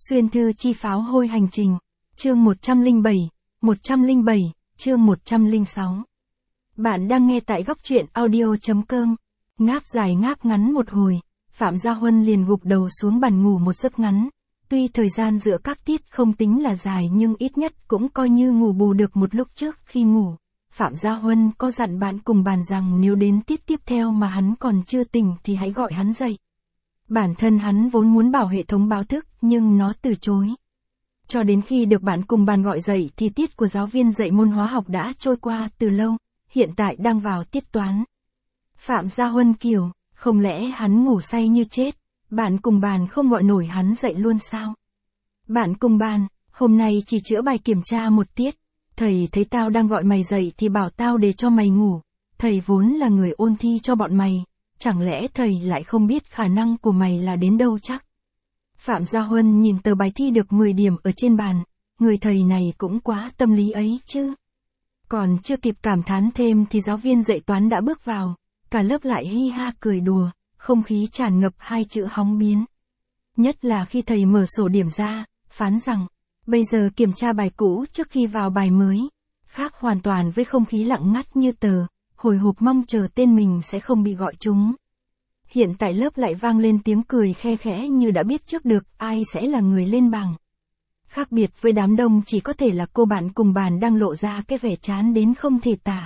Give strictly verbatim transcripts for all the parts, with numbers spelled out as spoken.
Xuyên thư chi pháo hôi hành trình. Chương một trăm lẻ bảy, một trăm lẻ bảy, chương một trăm lẻ sáu. Bạn đang nghe tại góc truyện audio.com. Ngáp dài ngáp ngắn một hồi, Phạm Gia Huân liền gục đầu xuống bàn ngủ một giấc ngắn. Tuy thời gian giữa các tiết không tính là dài nhưng ít nhất cũng coi như ngủ bù được một lúc trước khi ngủ. Phạm Gia Huân có dặn bạn cùng bàn rằng nếu đến tiết tiếp theo mà hắn còn chưa tỉnh thì hãy gọi hắn dậy. Bản thân hắn vốn muốn bảo hệ thống báo thức nhưng nó từ chối. Cho đến khi được bạn cùng bàn gọi dậy thì tiết của giáo viên dạy môn hóa học đã trôi qua từ lâu, hiện tại đang vào tiết toán. Phạm Gia Huân kiểu, không lẽ hắn ngủ say như chết, bạn cùng bàn không gọi nổi hắn dậy luôn sao? Bạn cùng bàn, hôm nay chỉ chữa bài kiểm tra một tiết, thầy thấy tao đang gọi mày dậy thì bảo tao để cho mày ngủ, thầy vốn là người ôn thi cho bọn mày, chẳng lẽ thầy lại không biết khả năng của mày là đến đâu chắc? Phạm Gia Huân nhìn tờ bài thi được mười điểm ở trên bàn, người thầy này cũng quá tâm lý ấy chứ. Còn chưa kịp cảm thán thêm thì giáo viên dạy toán đã bước vào, cả lớp lại hi ha cười đùa, không khí tràn ngập hai chữ hóng biến. Nhất là khi thầy mở sổ điểm ra, phán rằng, bây giờ kiểm tra bài cũ trước khi vào bài mới, khác hoàn toàn với không khí lặng ngắt như tờ, hồi hộp mong chờ tên mình sẽ không bị gọi trúng. Hiện tại lớp lại vang lên tiếng cười khe khẽ như đã biết trước được ai sẽ là người lên bảng. Khác biệt với đám đông chỉ có thể là cô bạn cùng bàn đang lộ ra cái vẻ chán đến không thể tả.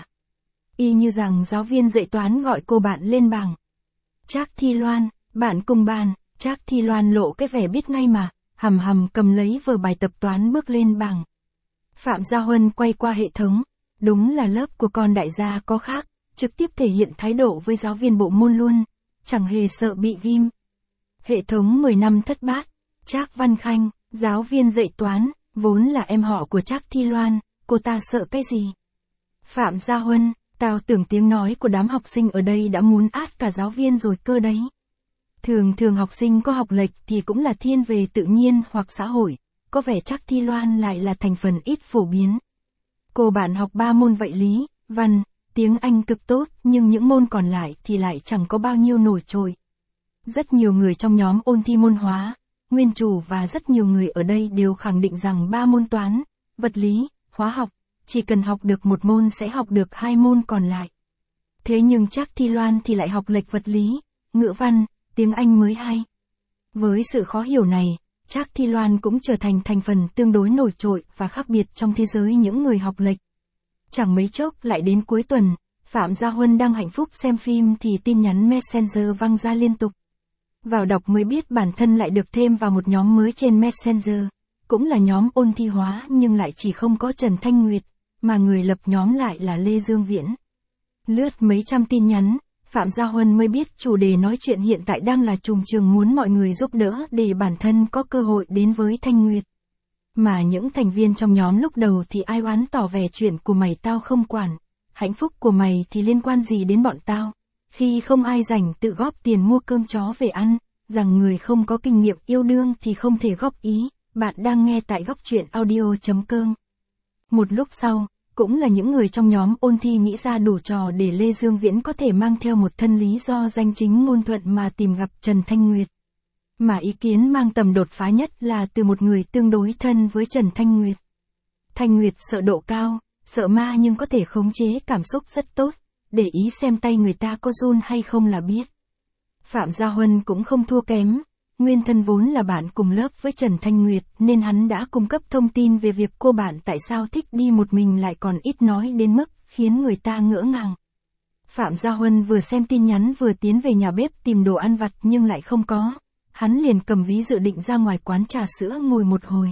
Y như rằng giáo viên dạy toán gọi cô bạn lên bảng. Trác Thi Loan, bạn cùng bàn, Trác Thi Loan lộ cái vẻ biết ngay mà, hầm hầm cầm lấy vở bài tập toán bước lên bảng. Phạm Gia Huân quay qua hệ thống, đúng là lớp của con đại gia có khác, trực tiếp thể hiện thái độ với giáo viên bộ môn luôn, chẳng hề sợ bị ghim. Hệ thống mười năm thất bát, Trác Văn Khanh, giáo viên dạy toán, vốn là em họ của Trác Thi Loan, cô ta sợ cái gì? Phạm Gia Huân, tao tưởng tiếng nói của đám học sinh ở đây đã muốn át cả giáo viên rồi cơ đấy. Thường thường học sinh có học lệch thì cũng là thiên về tự nhiên hoặc xã hội, có vẻ Trác Thi Loan lại là thành phần ít phổ biến. Cô bạn học ba môn vậy lý, văn, tiếng Anh cực tốt nhưng những môn còn lại thì lại chẳng có bao nhiêu nổi trội. Rất nhiều người trong nhóm ôn thi môn hóa, nguyên chủ và rất nhiều người ở đây đều khẳng định rằng ba môn toán, vật lý, hóa học, chỉ cần học được một môn sẽ học được hai môn còn lại. Thế nhưng Trác Thi Loan thì lại học lệch vật lý, ngữ văn, tiếng Anh mới hay. Với sự khó hiểu này, Trác Thi Loan cũng trở thành thành phần tương đối nổi trội và khác biệt trong thế giới những người học lệch. Chẳng mấy chốc lại đến cuối tuần, Phạm Gia Huân đang hạnh phúc xem phim thì tin nhắn Messenger vang ra liên tục. Vào đọc mới biết bản thân lại được thêm vào một nhóm mới trên Messenger, cũng là nhóm ôn thi hóa nhưng lại chỉ không có Trần Thanh Nguyệt, mà người lập nhóm lại là Lê Dương Viễn. Lướt mấy trăm tin nhắn, Phạm Gia Huân mới biết chủ đề nói chuyện hiện tại đang là trùng trường muốn mọi người giúp đỡ để bản thân có cơ hội đến với Thanh Nguyệt. Mà những thành viên trong nhóm lúc đầu thì ai oán tỏ vẻ chuyện của mày tao không quản, hạnh phúc của mày thì liên quan gì đến bọn tao, khi không ai rảnh tự góp tiền mua cơm chó về ăn, rằng người không có kinh nghiệm yêu đương thì không thể góp ý, bạn đang nghe tại góc truyện audio.com. Một lúc sau, cũng là những người trong nhóm ôn thi nghĩ ra đủ trò để Lê Dương Viễn có thể mang theo một thân lý do danh chính ngôn thuận mà tìm gặp Trần Thanh Nguyệt. Mà ý kiến mang tầm đột phá nhất là từ một người tương đối thân với Trần Thanh Nguyệt. Thanh Nguyệt sợ độ cao, sợ ma nhưng có thể khống chế cảm xúc rất tốt, để ý xem tay người ta có run hay không là biết. Phạm Gia Huân cũng không thua kém, nguyên thân vốn là bạn cùng lớp với Trần Thanh Nguyệt nên hắn đã cung cấp thông tin về việc cô bạn tại sao thích đi một mình lại còn ít nói đến mức khiến người ta ngỡ ngàng. Phạm Gia Huân vừa xem tin nhắn vừa tiến về nhà bếp tìm đồ ăn vặt nhưng lại không có. Hắn liền cầm ví dự định ra ngoài quán trà sữa ngồi một hồi.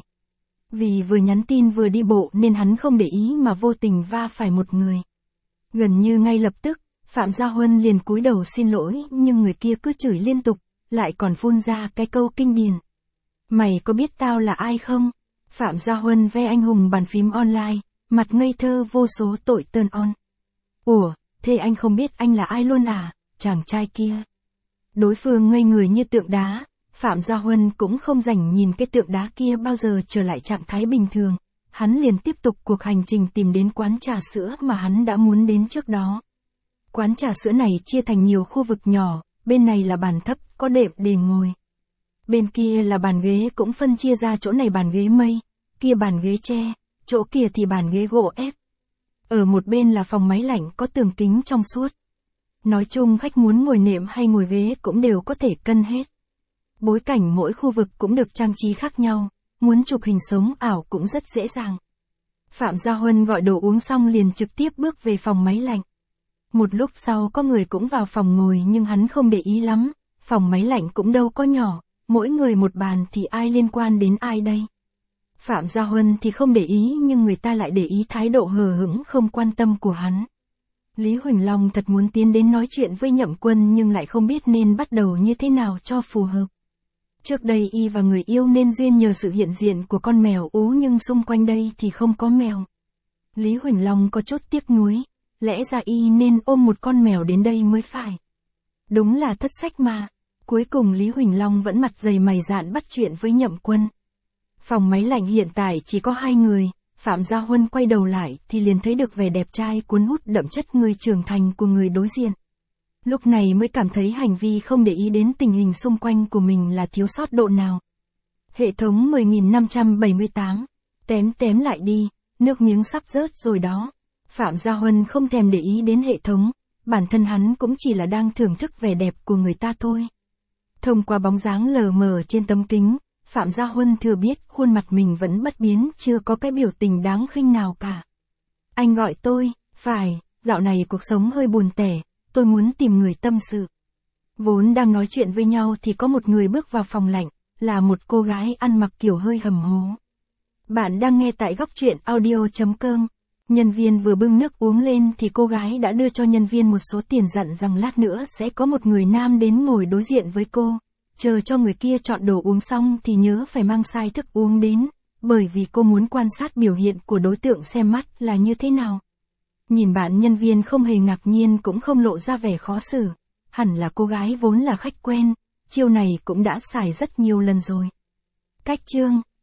Vì vừa nhắn tin vừa đi bộ nên hắn không để ý mà vô tình va phải một người. Gần như ngay lập tức, Phạm Gia Huân liền cúi đầu xin lỗi nhưng người kia cứ chửi liên tục, lại còn phun ra cái câu kinh điển. Mày có biết tao là ai không? Phạm Gia Huân ve anh hùng bàn phím online, mặt ngây thơ vô số tội turn on. Ủa, thế anh không biết anh là ai luôn à, chàng trai kia. Đối phương ngây người như tượng đá, Phạm Gia Huân cũng không rảnh nhìn cái tượng đá kia bao giờ trở lại trạng thái bình thường. Hắn liền tiếp tục cuộc hành trình tìm đến quán trà sữa mà hắn đã muốn đến trước đó. Quán trà sữa này chia thành nhiều khu vực nhỏ, bên này là bàn thấp, có đệm để ngồi. Bên kia là bàn ghế cũng phân chia ra, chỗ này bàn ghế mây, kia bàn ghế tre, chỗ kia thì bàn ghế gỗ ép. Ở một bên là phòng máy lạnh có tường kính trong suốt. Nói chung khách muốn ngồi nệm hay ngồi ghế cũng đều có thể cân hết. Bối cảnh mỗi khu vực cũng được trang trí khác nhau, muốn chụp hình sống ảo cũng rất dễ dàng. Phạm Gia Huân gọi đồ uống xong liền trực tiếp bước về phòng máy lạnh. Một lúc sau có người cũng vào phòng ngồi nhưng hắn không để ý lắm, phòng máy lạnh cũng đâu có nhỏ, mỗi người một bàn thì ai liên quan đến ai đây. Phạm Gia Huân thì không để ý nhưng người ta lại để ý thái độ hờ hững không quan tâm của hắn. Lý Huỳnh Long thật muốn tiến đến nói chuyện với Nhậm Quân nhưng lại không biết nên bắt đầu như thế nào cho phù hợp. Trước đây y và người yêu nên duyên nhờ sự hiện diện của con mèo ú nhưng xung quanh đây thì không có mèo. Lý Huỳnh Long có chút tiếc nuối, lẽ ra y nên ôm một con mèo đến đây mới phải. Đúng là thất sách mà. Cuối cùng Lý Huỳnh Long vẫn mặt dày mày dạn bắt chuyện với Nhậm Quân. Phòng máy lạnh hiện tại chỉ có hai người, Phạm Gia Huân quay đầu lại thì liền thấy được vẻ đẹp trai cuốn hút đậm chất người trưởng thành của người đối diện. Lúc này mới cảm thấy hành vi không để ý đến tình hình xung quanh của mình là thiếu sót độ nào. Hệ thống mười nghìn năm trăm bảy mươi tám. Tém tém lại đi, nước miếng sắp rớt rồi đó. Phạm Gia Huân không thèm để ý đến hệ thống, bản thân hắn cũng chỉ là đang thưởng thức vẻ đẹp của người ta thôi. Thông qua bóng dáng lờ mờ trên tấm kính, Phạm Gia Huân thừa biết khuôn mặt mình vẫn bất biến, chưa có cái biểu tình đáng khinh nào cả. Anh gọi tôi, phải, dạo này cuộc sống hơi buồn tẻ, tôi muốn tìm người tâm sự. Vốn đang nói chuyện với nhau thì có một người bước vào phòng lạnh, là một cô gái ăn mặc kiểu hơi hầm hố. Bạn đang nghe tại góc truyện audio chấm com. Nhân viên vừa bưng nước uống lên thì cô gái đã đưa cho nhân viên một số tiền dặn rằng lát nữa sẽ có một người nam đến ngồi đối diện với cô. Chờ cho người kia chọn đồ uống xong thì nhớ phải mang sai thức uống đến, bởi vì cô muốn quan sát biểu hiện của đối tượng xem mắt là như thế nào. Nhìn bạn nhân viên không hề ngạc nhiên cũng không lộ ra vẻ khó xử. Hẳn là cô gái vốn là khách quen, chiêu này cũng đã xài rất nhiều lần rồi. Cách chương